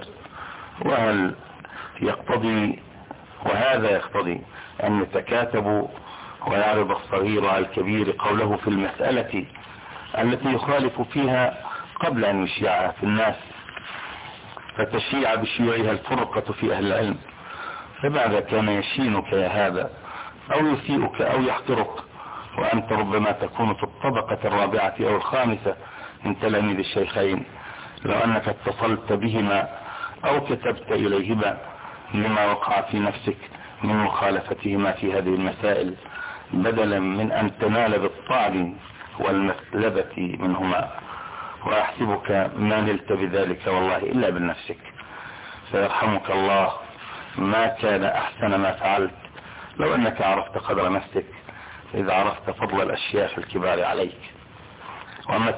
وهذا يقتضي أن يتكاتبوا ويعرض الصغير على الكبير قوله في المسألة التي يخالف فيها قبل أن يشيعها في الناس، فتشيع بشيوعها الفرقة في أهل العلم. فماذا كان يشينك يا هذا أو يسيئك أو يحقرك وأنت ربما تكون في الطبقة الرابعة أو الخامسة من تلاميذ الشيخين، لو أنك اتصلت بهما أو كتبت إليهما لما وقع في نفسك من مخالفتهما في هذه المسائل، بدلا من أن تنال بالطعن والمثلبة منهما. وأحسبك ما نلت بذلك والله إلا بنفسك، فيرحمك الله ما كان أحسن ما فعلت لو أنك عرفت قدر نفسك إذا عرفت فضل الأشياخ الكبار عليك. وأما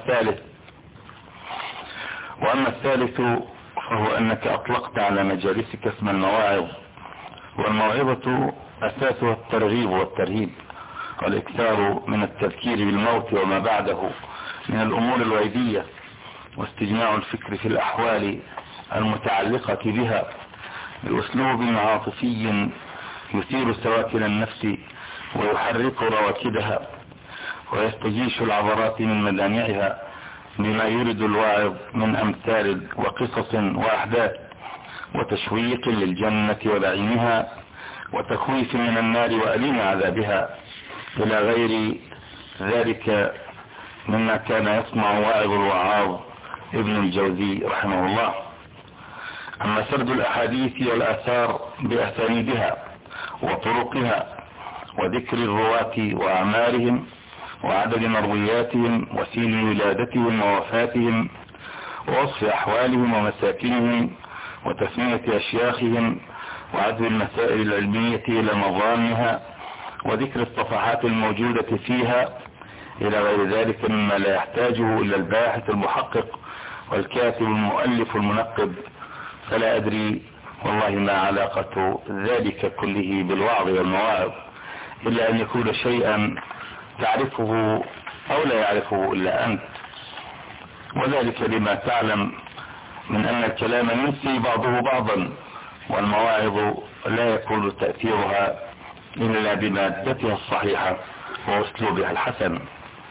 الثالث فهو أنك أطلقت على مجالسك اسم المواعظ، والموعظة أساسها الترغيب والترهيب والإكثار من التذكير بالموت وما بعده من الأمور الغيبية، واستجماع الفكر في الأحوال المتعلقة بها بأسلوب عاطفي يثير سواكن النفس ويحرك رواكدها ويستجيش العبرات من مدامعها بما يرد الواعظ من أمثال وقصص وأحداث وتشويق للجنة ونعيمها وتخويف من النار وأليم عذابها إلى غير ذلك مما كان يصنع واعظ الوعاظ ابن الجوزي رحمه الله. أما سرد الأحاديث والآثار بأسانيدها وطرقها وذكر الرواة وأعمارهم وعدد مروياتهم وسين ولادتهم ووفاتهم ووصف أحوالهم ومساكنهم وتسمية أشياخهم وعدد المسائل العلمية إلى مظانها وذكر الصفحات الموجودة فيها إلى غير ذلك مما لا يحتاجه إلا الباحث المحقق والكاتب المؤلف المنقب، فلا أدري والله ما علاقة ذلك كله بالوعظ والمواعظ، إلا أن يكون شيئا تعرفه أو لا يعرفه إلا أنت، وذلك لما تعلم من أن الكلام ينسي بعضه بعضا، والمواعظ لا يكون تأثيرها إلا بمادتها الصحيحة وأسلوبها الحسن.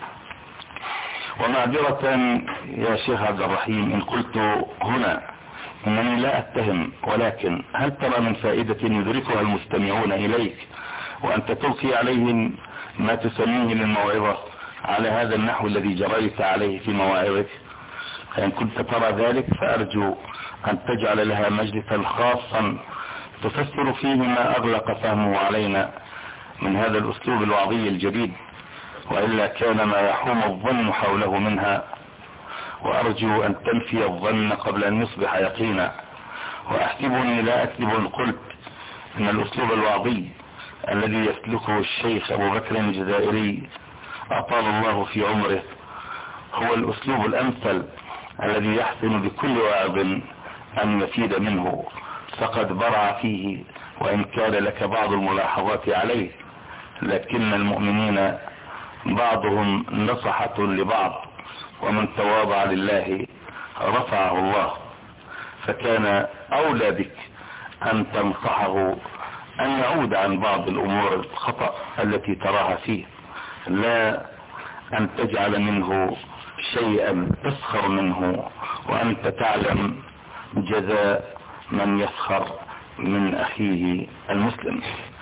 ومعذرة يا شيخ عبد الرحيم إن قلت هنا إنني لا أتهم، ولكن هل ترى من فائدة يدركها المستمعون إليك وأنت تلقي عليهم ما تسميه للموعظة على هذا النحو الذي جريت عليه في مواعظك؟ فإن كنت ترى ذلك فأرجو أن تجعل لها مجلسا خاصا تفسر فيه ما أغلق فهمه علينا من هذا الأسلوب الوعظي الجديد، وإلا كان ما يحوم الظن حوله منها، وأرجو أن تنفي الظن قبل أن يصبح يقينا. وأحسبني لا أكذب إن قلت أن الأسلوب الوعظي الذي يسلكه الشيخ أبو بكر الجزائري أطال الله في عمره هو الأسلوب الأمثل الذي يحسن بكل واعظ أن يفيد منه، فقد برع فيه وإن كان لك بعض الملاحظات عليه، لكن المؤمنين بعضهم نصحة لبعض، ومن تواضع لله رفعه الله، فكان أولى بك أن تنصحه أن يعود عن بعض الأمور الخطأ التي تراها فيه، لا أن تجعل منه شيئا تسخر منه وأنت تعلم جزاء من يسخر من أخيه المسلم.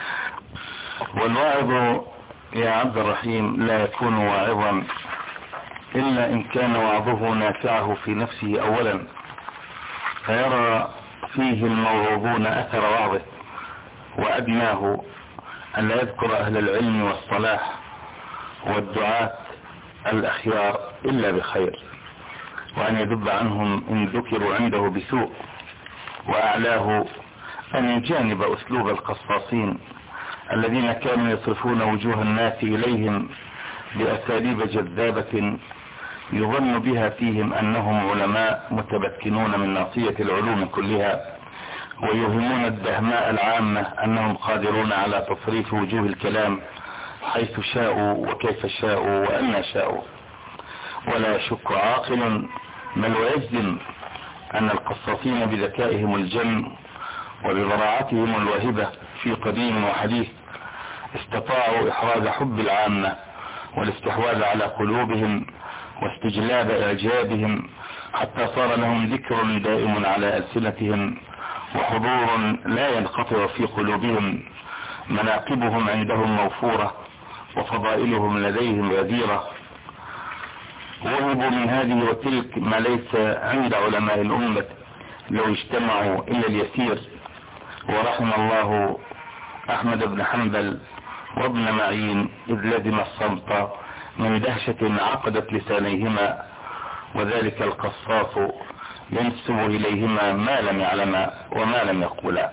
والواعظ يا عبد الرحيم لا يكون واعظا إلا إن كان وعظه نافعه في نفسه أولا، فيرى فيه الموعوظون أثر وعظه، وأدناه أن لا يذكر أهل العلم والصلاح والدعاة الأخيار إلا بخير، وأن يذب عنهم إن ذكروا عنده بسوء، وأعلاه أن يجانب أسلوب القصاصين الذين كانوا يصرفون وجوه الناس إليهم بأساليب جذابة يظن بها فيهم أنهم علماء متمكنون من ناصية العلوم كلها، ويوهمون الدهماء العامة أنهم قادرون على تصريف وجوه الكلام حيث شاءوا وكيف شاءوا وأن شاءوا. ولا يشك عاقل بل ويجزم أن القصاصين بذكائهم الجم وببراعتهم الواهبة في قديم وحديث استطاعوا إحراز حب العامة والاستحواذ على قلوبهم واستجلاب إعجابهم، حتى صار لهم ذكر دائم على ألسنتهم وحضور لا ينقطع في قلوبهم. مناقبهم عندهم موفورة وفضائلهم لديهم غزيرة، وهبوا من هذه وتلك ما ليس عند علماء الأمة لو اجتمعوا إلا اليسير. ورحم الله أحمد بن حنبل وابن معين إذ لزم الصمت من دهشة عقدت لسانيهما، وذلك القصاص ينسب إليهما ما لم يعلما وما لم يقولا.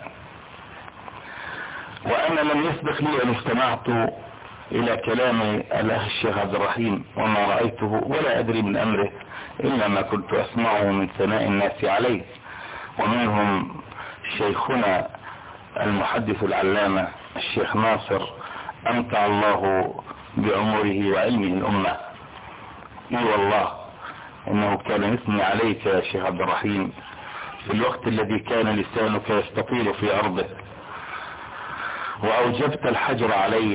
وأنا لم يسبق لي أن استمعت إلى كلام الأخ الشيخ عبد الرحيم وما رأيته ولا أدري من أمره إلا ما كنت أسمعه من ثناء الناس عليه، ومنهم شيخنا المحدث العلامة الشيخ ناصر أمتع الله بعمره وعلمه الأمة. إي والله إنه كان يثني عليك يا شيخ عبد الرحيم في الوقت الذي كان لسانك يستطيل في أرضه، وأوجبت الحجر عليه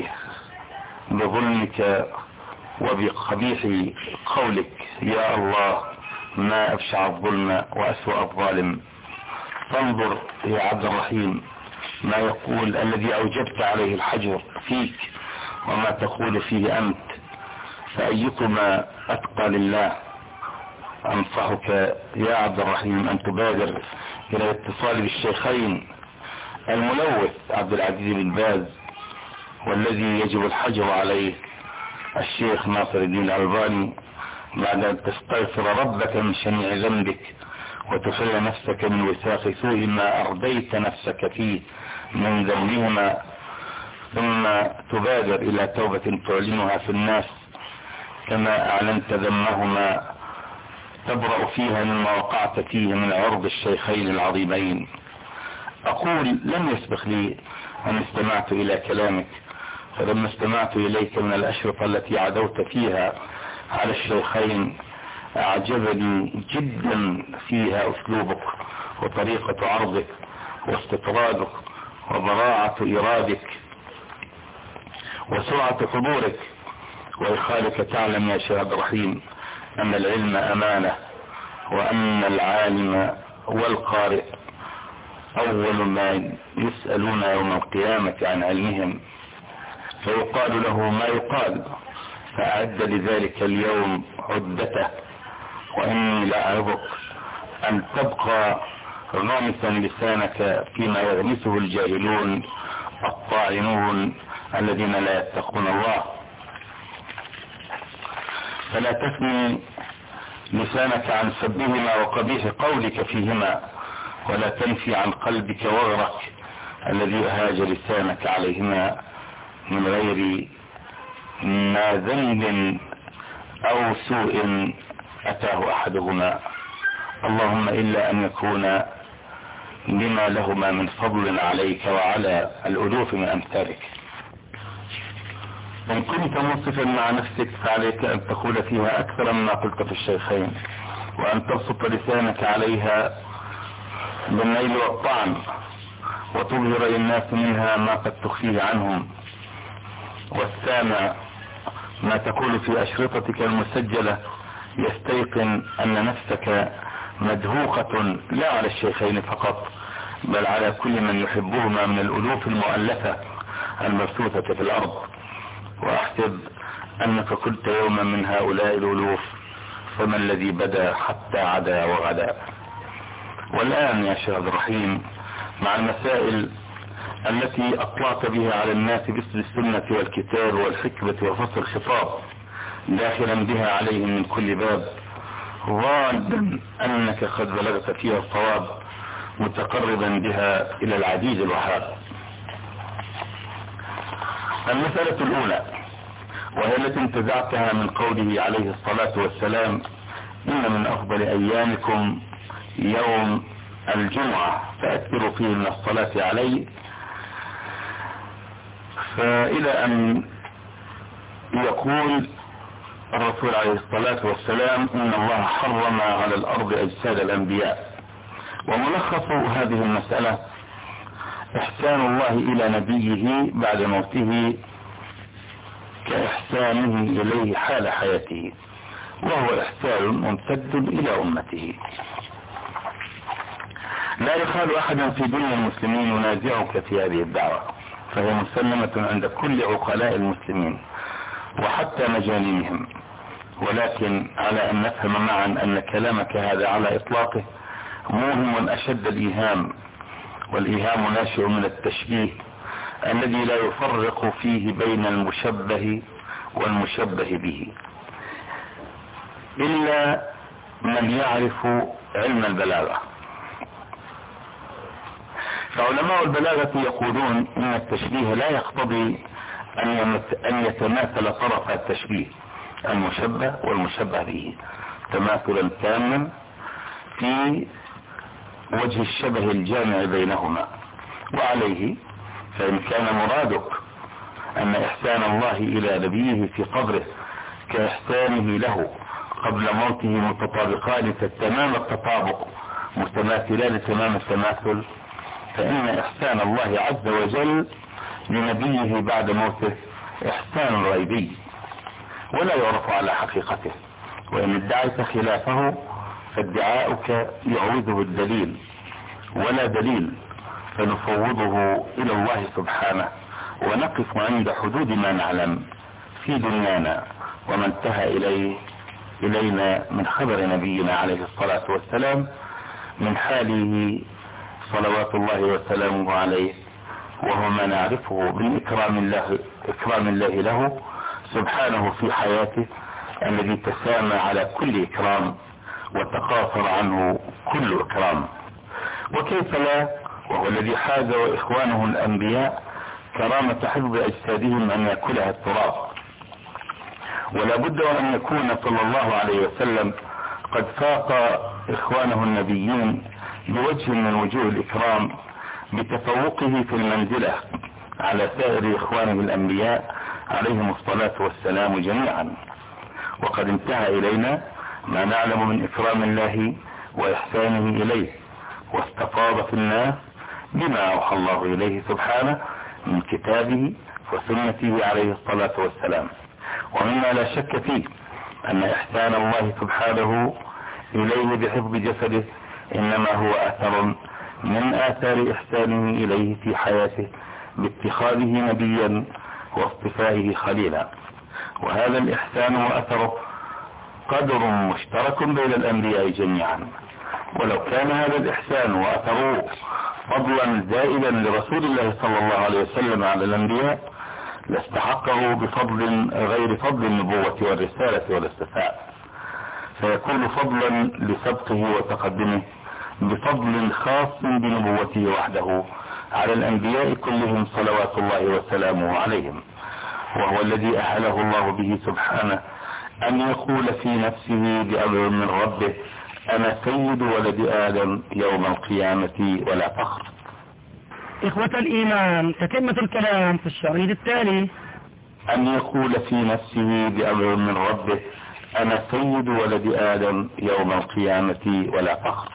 بظلمك وبقبيح قولك يا الله ما أبشع الظلم وأسوأ الظالم. فانظر يا عبد الرحيم ما يقول الذي أوجبت عليه الحجر فيك وما تقول فيه أنت، فأيكما أتقى لله. أنصحك يا عبد الرحيم أن تبادر إلى الاتصال بالشيخين الملوث عبد العزيز بن باز والذي يجب الحجر عليه الشيخ ناصر الدين الألباني، بعد أن تستغفر ربك من شنيع ذنبك وتحل نفسك من وثاق سوء ما أرضيت نفسك فيه من ذنبهما، ثم تبادر إلى توبة تعلنها في الناس كما أعلنت ذمهما تبرأ فيها مما وقعت فيه من عرض الشيخين العظيمين. أقول لم يسبق لي أن استمعت إلى كلامك، فلما استمعت إليك من الأشرطة التي عدوت فيها على الشيخين أعجبني جدا فيها أسلوبك وطريقة عرضك واستطرادك وبراعة إرادك وسرعة حضورك وإخالك. تعلم يا شيخ عبد الرحيم أن العلم أمانة، وأن العالم والقارئ أول ما يسألون يوم القيامة عن علمهم، فيقال له ما يقال، فأعد لذلك اليوم عدته. وإني لأعظك أن تبقى غامسا لسانك فيما يغمسه الجاهلون الطاعنون الذين لا يتقون الله، فلا تثني لسانك عن سبهما وقبيح قولك فيهما، ولا تنفي عن قلبك وغرك الذي أهاج لسانك عليهما من غير ما ذنب أو سوء أتاه أحدهما، اللهم إلا أن يكون بما لهما من فضل عليك وعلى الألوف من أمثالك. إن كنت منصفا مع نفسك فعليك أن تقول فيها أكثر مما قلت في الشيخين، وأن تبسط لسانك عليها بالنيل والطعن، وتظهر للناس منها ما قد تخفيه عنهم. والسامع ما تقول في أشرطتك المسجلة يستيقن أن نفسك مدهوقة لا على الشيخين فقط، بل على كل من يحبهما من الألوف المؤلفة المبثوثة في الأرض. وأحسب أنك كنت يوما من هؤلاء الألوف، فما الذي بدا حتى عدا وغدا. والآن يا شيخ عبد الرحيم مع المسائل التي أطلعت بها على الناس باسم السنة والكتاب والحكمة وفصل الخطاب داخلا بها عليهم من كل باب، ظانا أنك قد بلغت فيها الصواب متقربا بها إلى العزيز الوهاب. المسألة الأولى وهي التي انتزعتها من قوله عليه الصلاة والسلام: إن من أفضل أيامكم يوم الجمعة فأكثروا فيه من الصلاة عليه، فإلى أن يقول الرسول عليه الصلاة والسلام: إن الله حرم على الأرض أجساد الأنبياء. وملخص هذه المسألة إحسان الله إلى نبيه بعد موته كإحسانه إليه حال حياته، وهو إحسان ممتد إلى أمته. لا يخال أحدا في دنيا المسلمين ينازعك في هذه الدعوة، فهي مسلمة عند كل عقلاء المسلمين وحتى مجانينهم، ولكن على أن نفهم معا أن كلامك هذا على إطلاقه موهم أشد الإيهام، والإيهام ناشئ من التشبيه الذي لا يفرق فيه بين المشبه والمشبه به إلا من يعرف علم البلاغة. فعلماء البلاغة يقولون إن التشبيه لا يقتضي أن يتماثل طرف التشبيه المشبه والمشبه به تماثلا تاما في وجه الشبه الجامع بينهما. وعليه فإن كان مرادك أن إحسان الله إلى نبيه في قبره كإحسانه له قبل موته متطابقان تمام التطابق متماثلان تمام التماثل، فإن إحسان الله عز وجل لنبيه بعد موته إحسان غيبي ولا يعرف على حقيقته، وإن ادعيت خلافه فادعاؤك يعوزه الدليل ولا دليل، فنفوضه إلى الله سبحانه ونقف عند حدود ما نعلم في دنيانا وما انتهى إلينا من خبر نبينا عليه الصلاة والسلام من حاله صلوات الله وسلامه عليه، وهو ما نعرفه من إكرام الله له سبحانه في حياته الذي تسامى على كل إكرام وتقاصر عنه كل إكرام. وكيف لا وهو الذي حاز وإخوانه الأنبياء كرامة حفظ أجسادهم أن يأكلها التراب. ولا بد أن يكون صلى الله عليه وسلم قد فاق إخوانه النبيين بوجه من وجوه الإكرام بتفوقه في المنزلة على سائر إخوانه الأنبياء عليهم الصلاة والسلام جميعا. وقد انتهى إلينا ما نعلم من إكرام الله وإحسانه إليه، واستفاض في الناس بما أوحى الله إليه سبحانه من كتابه وسنته عليه الصلاة والسلام. ومما لا شك فيه أن إحسان الله سبحانه إليه بحفظ جسده إنما هو أثر من آثار إحسانه إليه في حياته باتخاذه نبيا واصطفائه خليلا. وهذا الإحسان وأثره قدر مشترك بين الأنبياء جميعا، ولو كان هذا الإحسان وأثره فضلا زائدا لرسول الله صلى الله عليه وسلم على الأنبياء لاستحقه بفضل غير فضل النبوة والرسالة والاصطفاء، فيكون فضلا لسبقه وتقدمه بفضل خاص بنبوته وحده على الأنبياء كلهم صلوات الله وسلامه عليهم. وهو الذي أهله الله به سبحانه أن يقول في نفسه بأمر من ربه: أنا سيد ولد آدم يوم القيامة ولا فخر. إخوة الإيمان، تتمة الكلام في الشريط التالي. أن يقول في نفسه بأمر من ربه: أنا سيد ولد آدم يوم القيامة ولا فخر.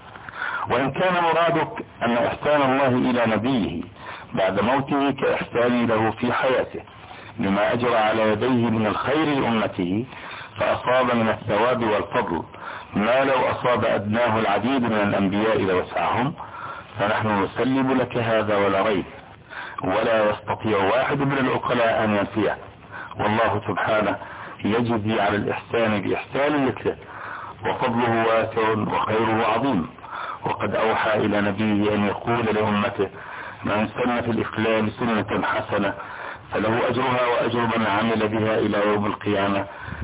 وإن كان مرادك أن إحسان الله إلى نبيه بعد موته كإحسان له في حياته بما أجرى على يديه من الخير لأمته فأصاب من الثواب والفضل ما لو أصاب أدناه العديد من الأنبياء لوسعهم، فنحن نسلم لك هذا ولا ريب، ولا يستطيع واحد من العقلاء أن ينفيه. والله سبحانه يجزي على الإحسان بإحسان مثله، وفضله واسع وخيره عظيم، وقد أوحى إلى نبيه أن يقول لأمته: من سن في الإسلام سنة حسنة فله أجرها وأجر من عمل بها إلى يوم القيامة